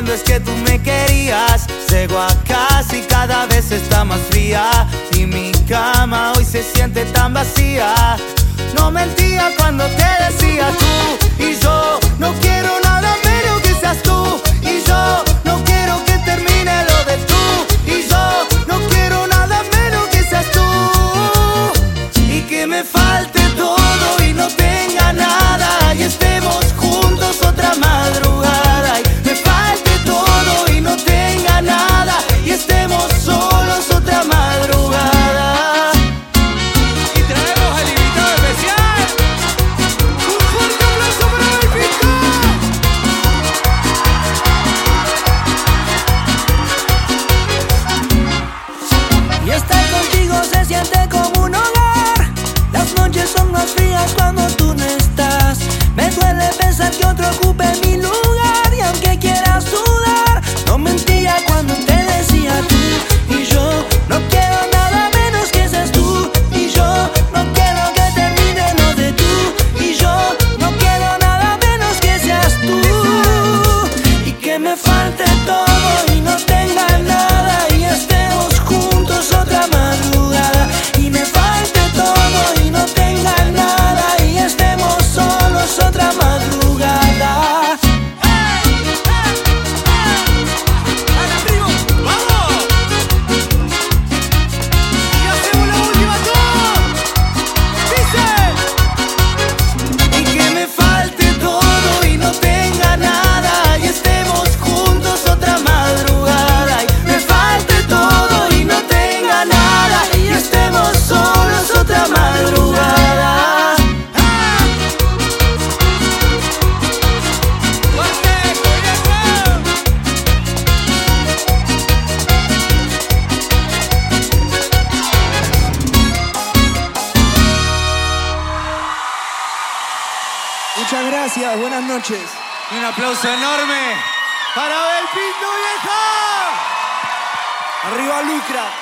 cuando es que tú me querías. Llego a casa y cada vez está más fría, y mi cama hoy se siente tan vacía. No mentía cuando te decía tú y yo. No quiero nada menos que seas tú y yo. No quiero que termine lo de tú y yo. No quiero nada menos que seas tú. Y que me falte todo y no tenga nada, y estemos juntos otra madrugada. Y me falte todo y no tenga nada, y estemos solos otra madrugada. Y traemos al invitado especial. Un fuerte aplauso para el Pico. Y estar contigo se siente como un hogar. Las noches son más frías cuando tú no estás. Me duele pensar que otro ocupe mi lugar, y aunque quieras dudar, no mentía cuando te decía tú y yo. No quiero nada menos que seas tú y yo. No quiero que termine lo de tú y yo. No quiero nada menos que seas tú. Y que me falte todo y no tenga nada, y estemos juntos otra madrugada. Y me falte todo y no tenga nada, y estemos solos otra madrugada. ¡Al tribu! ¡Vamos! Y hacemos la última tour. Dice. Y que me falte todo y no tenga nada, y estemos juntos otra madrugada. Y me falte todo y no tenga nada, y estemos solos otra madrugada. Muchas gracias, buenas noches. Y un aplauso enorme para Abel Pinto, vieja. Arriba Lucra.